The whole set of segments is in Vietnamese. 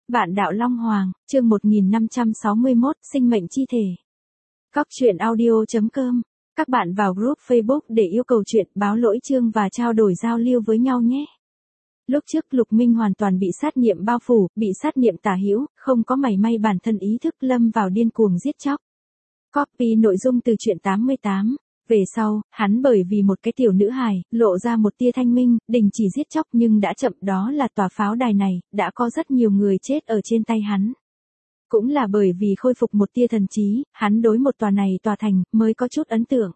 Vạn đạo Long Hoàng, chương 1561, sinh mệnh chi thể. Góc truyện audio.com. Các bạn vào group Facebook để yêu cầu chuyện, báo lỗi chương và trao đổi giao lưu với nhau nhé. Lúc trước Lục Minh hoàn toàn bị sát niệm bao phủ, bị sát niệm tả hữu, không có mảy may bản thân ý thức, lâm vào điên cuồng giết chóc. Copy nội dung từ truyện 88. Về sau, hắn bởi vì một cái tiểu nữ hài, lộ ra một tia thanh minh, đình chỉ giết chóc nhưng đã chậm, đó là tòa pháo đài này, đã có rất nhiều người chết ở trên tay hắn. Cũng là bởi vì khôi phục một tia thần trí, hắn đối một tòa này tòa thành, mới có chút ấn tượng.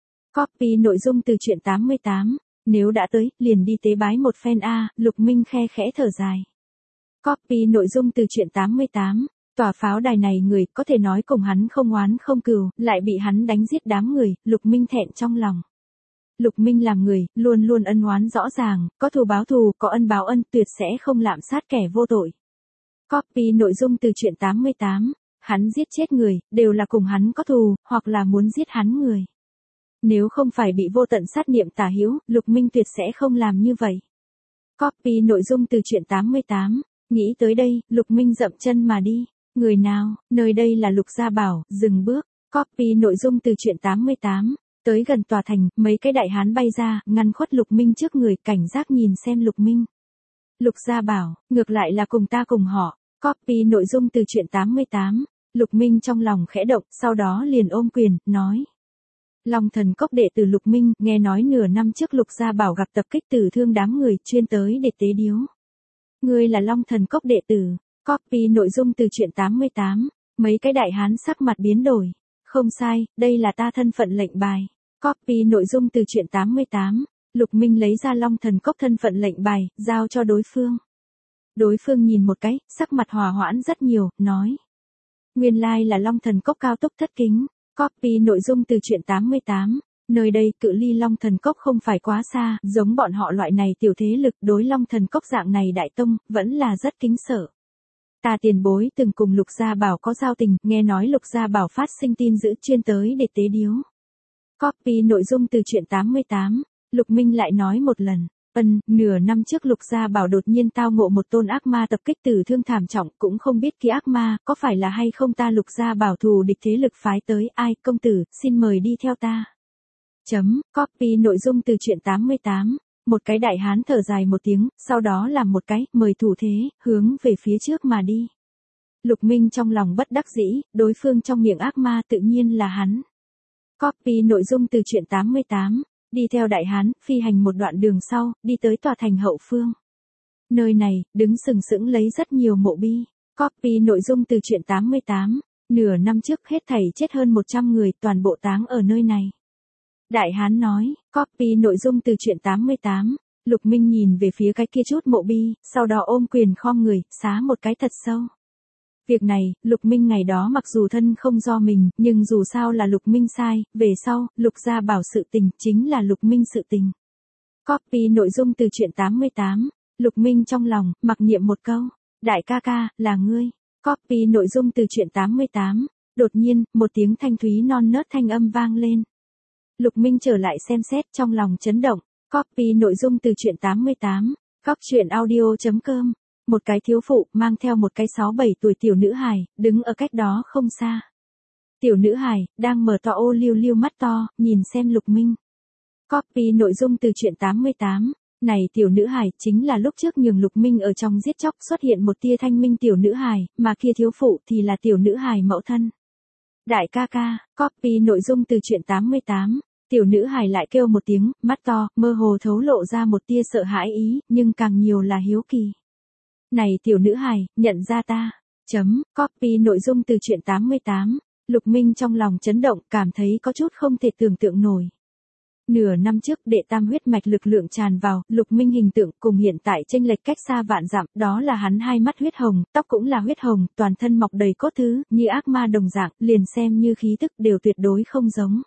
Copy nội dung từ truyện 88. Nếu đã tới, liền đi tế bái một phen a. Lục Minh khe khẽ thở dài. Copy nội dung từ truyện 88. Tòa pháo đài này người có thể nói cùng hắn không oán không cừu, lại bị hắn đánh giết đám người, Lục Minh thẹn trong lòng. Lục Minh làm người, luôn luôn ân oán rõ ràng, có thù báo thù, có ân báo ân, tuyệt sẽ không lạm sát kẻ vô tội. Copy nội dung từ truyện 88. Hắn giết chết người, đều là cùng hắn có thù, hoặc là muốn giết hắn người. Nếu không phải bị vô tận sát niệm tả hữu, Lục Minh tuyệt sẽ không làm như vậy. Copy nội dung từ truyện 88. Nghĩ tới đây, Lục Minh dậm chân mà đi. Người nào, nơi đây là Lục Gia Bảo, dừng bước. Copy nội dung từ truyện 88. Tới gần tòa thành, mấy cái đại hán bay ra, ngăn khuất Lục Minh trước người, cảnh giác nhìn xem Lục Minh. Lục Gia Bảo, ngược lại là cùng ta cùng họ. Copy nội dung từ truyện 88. Lục Minh trong lòng khẽ động, sau đó liền ôm quyền, nói. Long Thần Cốc đệ tử Lục Minh, nghe nói nửa năm trước Lục Gia Bảo gặp tập kích tử thương đám người, chuyên tới để tế điếu. Ngươi là Long Thần Cốc đệ tử. Copy nội dung từ truyện 88. Mấy cái đại hán sắc mặt biến đổi. Không sai, đây là ta thân phận lệnh bài. Copy nội dung từ truyện 88. Lục Minh lấy ra Long Thần Cốc thân phận lệnh bài, giao cho đối phương. Đối phương nhìn một cái, sắc mặt hòa hoãn rất nhiều, nói. Nguyên lai là Long Thần Cốc cao túc thất kính. Copy nội dung từ truyện 88. Nơi đây cự ly Long Thần Cốc không phải quá xa, giống bọn họ loại này tiểu thế lực đối Long Thần Cốc dạng này đại tông, vẫn là rất kính sợ. Ta tiền bối từng cùng Lục Gia Bảo có giao tình, nghe nói Lục Gia Bảo phát sinh tin dữ chuyên tới để tế điếu. Copy nội dung từ truyện 88. Lục Minh lại nói một lần. Nửa năm trước Lục Gia Bảo đột nhiên tao ngộ một tôn ác ma tập kích tử thương thảm trọng, cũng không biết kia ác ma, có phải là hay không ta Lục Gia Bảo thù địch thế lực phái tới, ai, công tử, xin mời đi theo ta. Copy nội dung từ truyện 88. Một cái đại hán thở dài một tiếng, sau đó làm một cái, mời thủ thế, hướng về phía trước mà đi. Lục Minh trong lòng bất đắc dĩ, đối phương trong miệng ác ma tự nhiên là hắn. Copy nội dung từ truyện 88. Đi theo đại hán, phi hành một đoạn đường sau, đi tới tòa thành hậu phương. Nơi này, đứng sừng sững lấy rất nhiều mộ bi. Copy nội dung từ truyện 88. Nửa năm trước hết thảy chết hơn 100 người, toàn bộ táng ở nơi này. Đại hán nói. Copy nội dung từ truyện 88. Lục Minh nhìn về phía cái kia chút mộ bi, sau đó ôm quyền khom người, xá một cái thật sâu. Việc này, Lục Minh ngày đó mặc dù thân không do mình, nhưng dù sao là Lục Minh sai, về sau, Lục Gia Bảo sự tình, chính là Lục Minh sự tình. Copy nội dung từ truyện 88. Lục Minh trong lòng, mặc niệm một câu. Đại ca ca, là ngươi. Copy nội dung từ truyện 88. Đột nhiên, một tiếng thanh thúy non nớt thanh âm vang lên. Lục Minh trở lại xem xét, trong lòng chấn động. Copy nội dung từ truyện 88. Góc truyện audio.com. Một cái thiếu phụ, mang theo một cái 6-7 tuổi tiểu nữ hài, đứng ở cách đó không xa. Tiểu nữ hài, đang mở to ô liu liu mắt to, nhìn xem Lục Minh. Copy nội dung từ truyện 88. Này tiểu nữ hài, chính là lúc trước nhường Lục Minh ở trong giết chóc xuất hiện một tia thanh minh tiểu nữ hài, mà kia thiếu phụ thì là tiểu nữ hài mẫu thân. Đại ca ca. Copy nội dung từ truyện 88. Tiểu nữ hài lại kêu một tiếng, mắt to, mơ hồ thấu lộ ra một tia sợ hãi ý, nhưng càng nhiều là hiếu kỳ. Này tiểu nữ hài, nhận ra ta. Copy nội dung từ truyện 88. Lục Minh trong lòng chấn động, cảm thấy có chút không thể tưởng tượng nổi. Nửa năm trước đệ tam huyết mạch lực lượng tràn vào, Lục Minh hình tượng cùng hiện tại chênh lệch cách xa vạn dặm, đó là hắn hai mắt huyết hồng, tóc cũng là huyết hồng, toàn thân mọc đầy cốt thứ, như ác ma đồng dạng, liền xem như khí tức đều tuyệt đối không giống.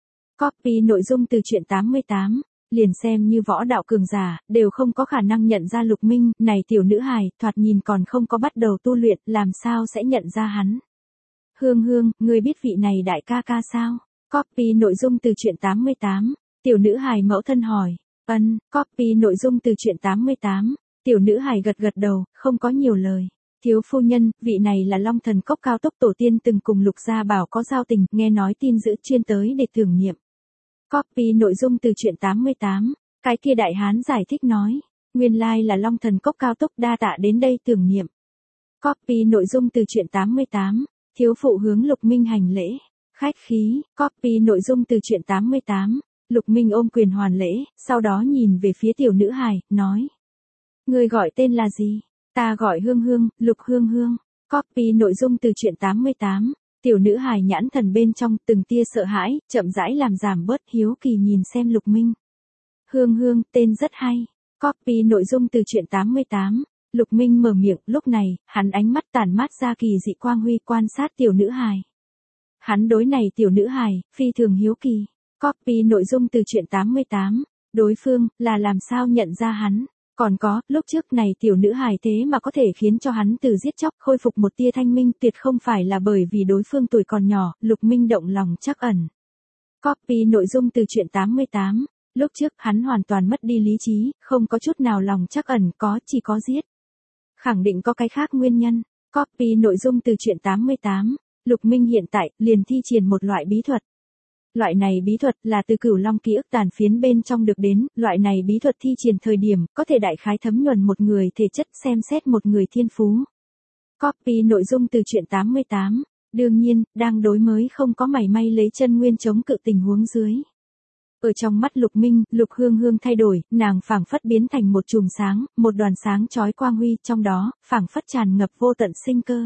Copy nội dung từ truyện 88. Liền xem như võ đạo cường giả, đều không có khả năng nhận ra Lục Minh, này tiểu nữ hài, thoạt nhìn còn không có bắt đầu tu luyện, làm sao sẽ nhận ra hắn. Hương, ngươi biết vị này đại ca ca sao? Copy nội dung từ truyện 88. Tiểu nữ hài mẫu thân hỏi. Copy nội dung từ truyện 88. Tiểu nữ hài gật gật đầu, không có nhiều lời. Thiếu phu nhân, vị này là Long Thần Cốc cao tốc tổ tiên từng cùng Lục Gia Bảo có giao tình, nghe nói tin dữ chuyên tới để tưởng niệm. Copy nội dung từ truyện 88. Cái kia đại hán giải thích nói. Nguyên lai là Long Thần Cốc cao tốc, đa tạ đến đây tưởng niệm. Copy nội dung từ truyện 88. Thiếu phụ hướng Lục Minh hành lễ. Khách khí. Copy nội dung từ truyện 88. Lục Minh ôm quyền hoàn lễ, sau đó nhìn về phía tiểu nữ hài, nói. Người gọi tên là gì? Ta gọi Hương Hương, Lục Hương Hương. Copy nội dung từ truyện 88. Tiểu nữ hài nhãn thần bên trong từng tia sợ hãi, chậm rãi làm giảm bớt hiếu kỳ nhìn xem Lục Minh. Hương Hương, tên rất hay. Copy nội dung từ truyện 88. Lục Minh mở miệng, lúc này, hắn ánh mắt tản mát ra kỳ dị quang huy quan sát tiểu nữ hài. Hắn đối này tiểu nữ hài, phi thường hiếu kỳ. Copy nội dung từ truyện 88. Đối phương, là làm sao nhận ra hắn. Còn có, lúc trước này tiểu nữ hài thế mà có thể khiến cho hắn từ giết chóc khôi phục một tia thanh minh, tuyệt không phải là bởi vì đối phương tuổi còn nhỏ, Lục Minh động lòng trắc ẩn. Copy nội dung từ truyện 88. Lúc trước hắn hoàn toàn mất đi lý trí, không có chút nào lòng trắc ẩn, chỉ có giết. Khẳng định có cái khác nguyên nhân. Copy nội dung từ truyện 88. Lục Minh hiện tại liền thi triển một loại bí thuật. Loại này bí thuật là từ Cửu Long ký ức tàn phiến bên trong được đến, loại này bí thuật thi triển thời điểm, có thể đại khái thấm nhuần một người thể chất, xem xét một người thiên phú. Copy nội dung từ truyện 88. Đương nhiên, đang đối mới không có mảy may lấy chân nguyên chống cự tình huống dưới. Ở trong mắt Lục Minh, Lục Hương Hương thay đổi, nàng phảng phất biến thành một chùm sáng, một đoàn sáng chói quang huy, trong đó, phảng phất tràn ngập vô tận sinh cơ.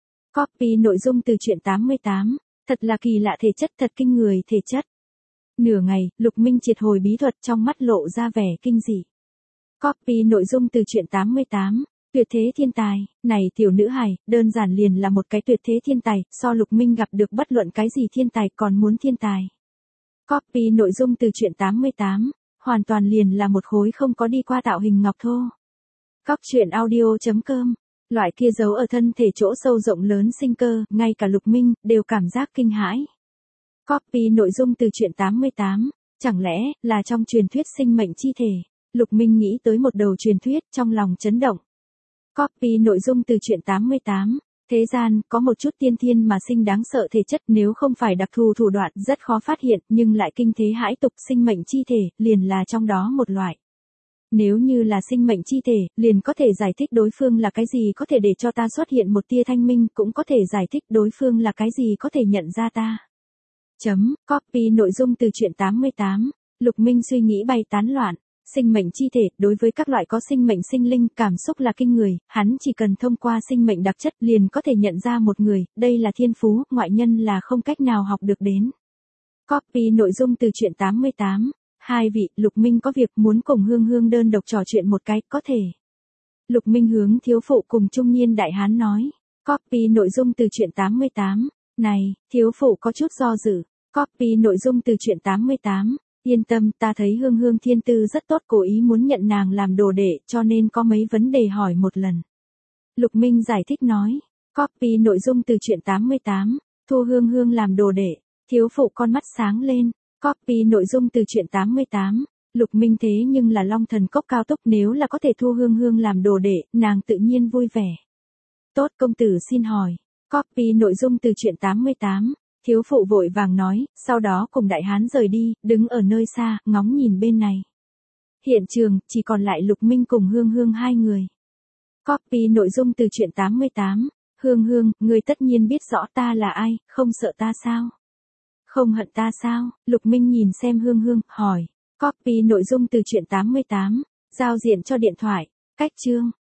Copy nội dung từ truyện 88. Thật là kỳ lạ thể chất, thật kinh người thể chất. Nửa ngày, Lục Minh triệt hồi bí thuật, trong mắt lộ ra vẻ kinh dị. Copy nội dung từ truyện 88. Tuyệt thế thiên tài, này tiểu nữ hài, đơn giản liền là một cái tuyệt thế thiên tài, so Lục Minh gặp được bất luận cái gì thiên tài còn muốn thiên tài. Copy nội dung từ truyện 88. Hoàn toàn liền là một khối không có đi qua tạo hình ngọc thô. Cóc truyện audio.com. Loại kia giấu ở thân thể chỗ sâu rộng lớn sinh cơ, ngay cả Lục Minh, đều cảm giác kinh hãi. Copy nội dung từ truyện 88. Chẳng lẽ, là trong truyền thuyết sinh mệnh chi thể. Lục Minh nghĩ tới một đầu truyền thuyết, trong lòng chấn động. Copy nội dung từ truyện 88. Thế gian, có một chút tiên thiên mà sinh đáng sợ thể chất, nếu không phải đặc thù thủ đoạn, rất khó phát hiện, nhưng lại kinh thế hãi tục, sinh mệnh chi thể, liền là trong đó một loại. Nếu như là sinh mệnh chi thể, liền có thể giải thích đối phương là cái gì có thể để cho ta xuất hiện một tia thanh minh, cũng có thể giải thích đối phương là cái gì có thể nhận ra ta. Copy nội dung từ truyện 88. Lục Minh suy nghĩ bay tán loạn. Sinh mệnh chi thể, đối với các loại có sinh mệnh sinh linh, cảm xúc là kinh người, hắn chỉ cần thông qua sinh mệnh đặc chất liền có thể nhận ra một người, đây là thiên phú, ngoại nhân là không cách nào học được đến. Copy nội dung từ truyện 88. Hai vị, Lục Minh có việc muốn cùng Hương Hương đơn độc trò chuyện một cái, có thể. Lục Minh hướng thiếu phụ cùng trung niên đại hán nói. Copy nội dung từ truyện 88. Này, thiếu phụ có chút do dự. Copy nội dung từ truyện 88. Yên tâm, ta thấy Hương Hương thiên tư rất tốt, cố ý muốn nhận nàng làm đồ đệ, cho nên có mấy vấn đề hỏi một lần. Lục Minh giải thích nói. Copy nội dung từ truyện 88. Thu Hương Hương làm đồ đệ. Thiếu phụ con mắt sáng lên. Copy nội dung từ truyện 88. Lục Minh thế nhưng là Long Thần Cốc cao tốc, nếu là có thể thu Hương Hương làm đồ đệ, nàng tự nhiên vui vẻ. Tốt, công tử xin hỏi. Copy nội dung từ truyện 88. Thiếu phụ vội vàng nói, sau đó cùng đại hán rời đi, đứng ở nơi xa, ngóng nhìn bên này. Hiện trường, chỉ còn lại Lục Minh cùng Hương Hương hai người. Copy nội dung từ truyện 88. Hương Hương, ngươi tất nhiên biết rõ ta là ai, không sợ ta sao? Không hận ta sao? Lục Minh nhìn xem Hương Hương, hỏi. Copy nội dung từ truyện 88. Giao diện cho điện thoại. Cách chương.